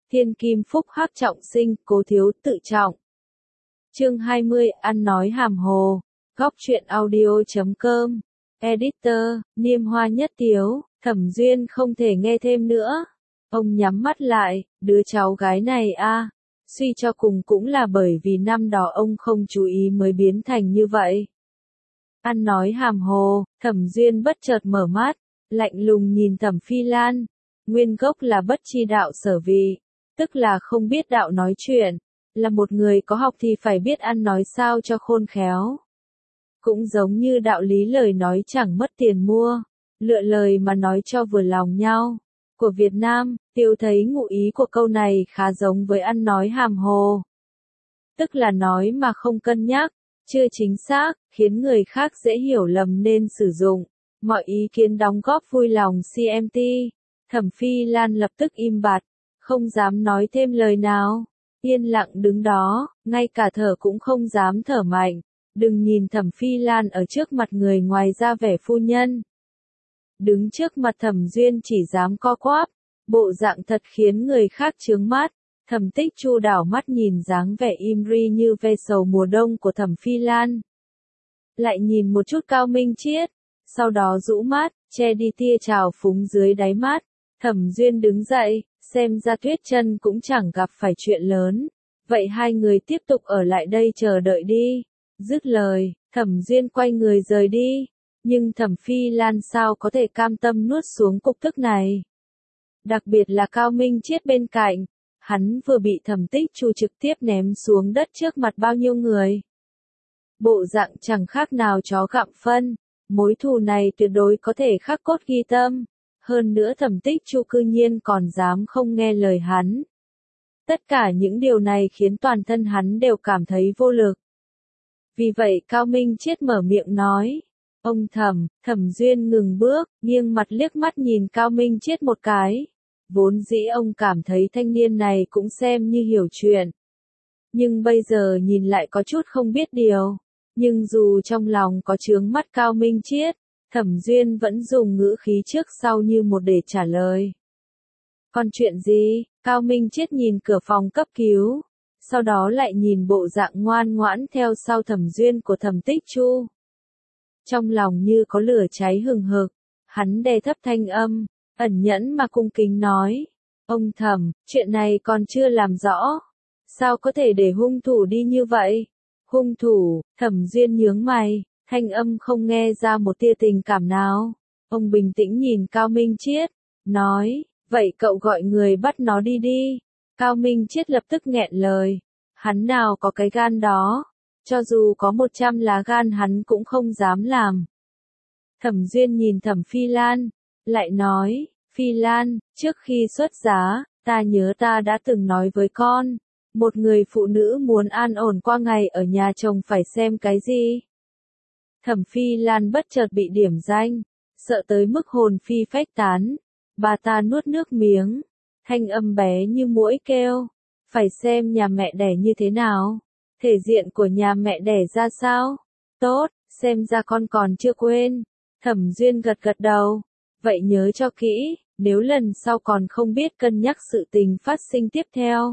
thiên kim phúc hắc trọng sinh, cố thiếu tự trọng. Chương 20, ăn nói hàm hồ. Góc truyện audio.com. Editor, Niêm Hoa Nhất Tiếu. Thẩm Duyên không thể nghe thêm nữa. Ông nhắm mắt lại, đứa cháu gái này suy cho cùng cũng là bởi vì năm đó ông không chú ý mới biến thành như vậy. Ăn nói hàm hồ, Thẩm Duyên bất chợt mở mắt, lạnh lùng nhìn Thẩm Phi Lan. Nguyên gốc là bất chi đạo sở vị, tức là không biết đạo nói chuyện, là một người có học thì phải biết ăn nói sao cho khôn khéo. Cũng giống như đạo lý lời nói chẳng mất tiền mua, lựa lời mà nói cho vừa lòng nhau. Của Việt Nam, Tiêu thấy ngụ ý của câu này khá giống với ăn nói hàm hồ. Tức là nói mà không cân nhắc, chưa chính xác, khiến người khác dễ hiểu lầm nên sử dụng. Mọi ý kiến đóng góp vui lòng CMT. Thẩm Phi Lan lập tức im bặt, không dám nói thêm lời nào. Yên lặng đứng đó, ngay cả thở cũng không dám thở mạnh. Đừng nhìn Thẩm Phi Lan ở trước mặt người ngoài ra vẻ phu nhân. Đứng trước mặt Thẩm Duyên chỉ dám co quắp, bộ dạng thật khiến người khác chướng mắt. Thẩm Tích Chu đảo mắt nhìn dáng vẻ im ri như ve sầu mùa đông của Thẩm Phi Lan. Lại nhìn một chút Cao Minh Chiết, sau đó rũ mắt, che đi tia trào phúng dưới đáy mắt. Thẩm Duyên đứng dậy, xem ra Tuyết Chân cũng chẳng gặp phải chuyện lớn. Vậy hai người tiếp tục ở lại đây chờ đợi đi. Dứt lời, Thẩm Duyên quay người rời đi. Nhưng Thẩm Phi Lan sao có thể cam tâm nuốt xuống cục tức này. Đặc biệt là Cao Minh Chiết bên cạnh. Hắn vừa bị Thẩm Tích Chu trực tiếp ném xuống đất trước mặt bao nhiêu người. Bộ dạng chẳng khác nào chó gặm phân. Mối thù này tuyệt đối có thể khắc cốt ghi tâm. Hơn nữa Thẩm Tích Chu cư nhiên còn dám không nghe lời hắn. Tất cả những điều này khiến toàn thân hắn đều cảm thấy vô lực. Vì vậy Cao Minh Chiết mở miệng nói. Ông Thẩm Duyên ngừng bước, nghiêng mặt liếc mắt nhìn Cao Minh Chiết một cái. Vốn dĩ ông cảm thấy thanh niên này cũng xem như hiểu chuyện. Nhưng bây giờ nhìn lại có chút không biết điều. Nhưng dù trong lòng có chướng mắt Cao Minh Chiết, Thẩm Duyên vẫn dùng ngữ khí trước sau như một để trả lời. Còn chuyện gì? Cao Minh Chiết nhìn cửa phòng cấp cứu. Sau đó lại nhìn bộ dạng ngoan ngoãn theo sau Thẩm Duyên của Thẩm Tích Chu. Trong lòng như có lửa cháy hừng hực, hắn đè thấp thanh âm, ẩn nhẫn mà cung kính nói. Ông Thẩm, chuyện này còn chưa làm rõ. Sao có thể để hung thủ đi như vậy? Hung thủ, Thẩm Duyên nhướng mày, thanh âm không nghe ra một tia tình cảm nào. Ông bình tĩnh nhìn Cao Minh Chiết, nói, vậy cậu gọi người bắt nó đi đi. Cao Minh Chiết lập tức nghẹn lời, hắn nào có cái gan đó, cho dù có 100 lá gan hắn cũng không dám làm. Thẩm Duyên nhìn Thẩm Phi Lan, lại nói, Phi Lan, trước khi xuất giá, ta nhớ ta đã từng nói với con, một người phụ nữ muốn an ổn qua ngày ở nhà chồng phải xem cái gì. Thẩm Phi Lan bất chợt bị điểm danh, sợ tới mức hồn phi phách tán, bà ta nuốt nước miếng, thanh âm bé như muỗi kêu, phải xem nhà mẹ đẻ như thế nào, thể diện của nhà mẹ đẻ ra sao. Tốt, xem ra con còn chưa quên. Thẩm Duyên gật gật đầu, vậy nhớ cho kỹ, nếu lần sau còn không biết cân nhắc sự tình phát sinh tiếp theo,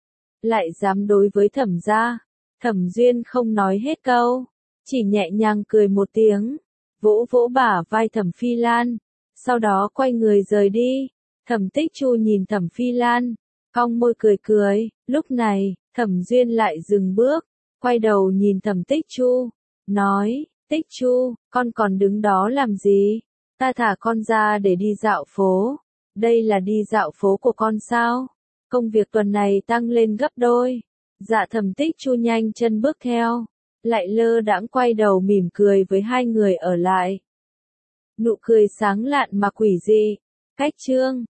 lại dám đối với Thẩm gia. Thẩm Duyên không nói hết câu, chỉ nhẹ nhàng cười một tiếng, vỗ vỗ bả vai Thẩm Phi Lan, sau đó quay người rời đi. Thẩm Tích Chu nhìn Thẩm Phi Lan, cong môi cười cười, lúc này, Thẩm Duyên lại dừng bước, quay đầu nhìn Thẩm Tích Chu, nói, Tích Chu, con còn đứng đó làm gì? Ta thả con ra để đi dạo phố. Đây là đi dạo phố của con sao? Công việc tuần này tăng lên gấp đôi. Dạ Thẩm Tích Chu nhanh chân bước theo, lại lơ đãng quay đầu mỉm cười với hai người ở lại. Nụ cười sáng lạn mà quỷ dị. Cách chương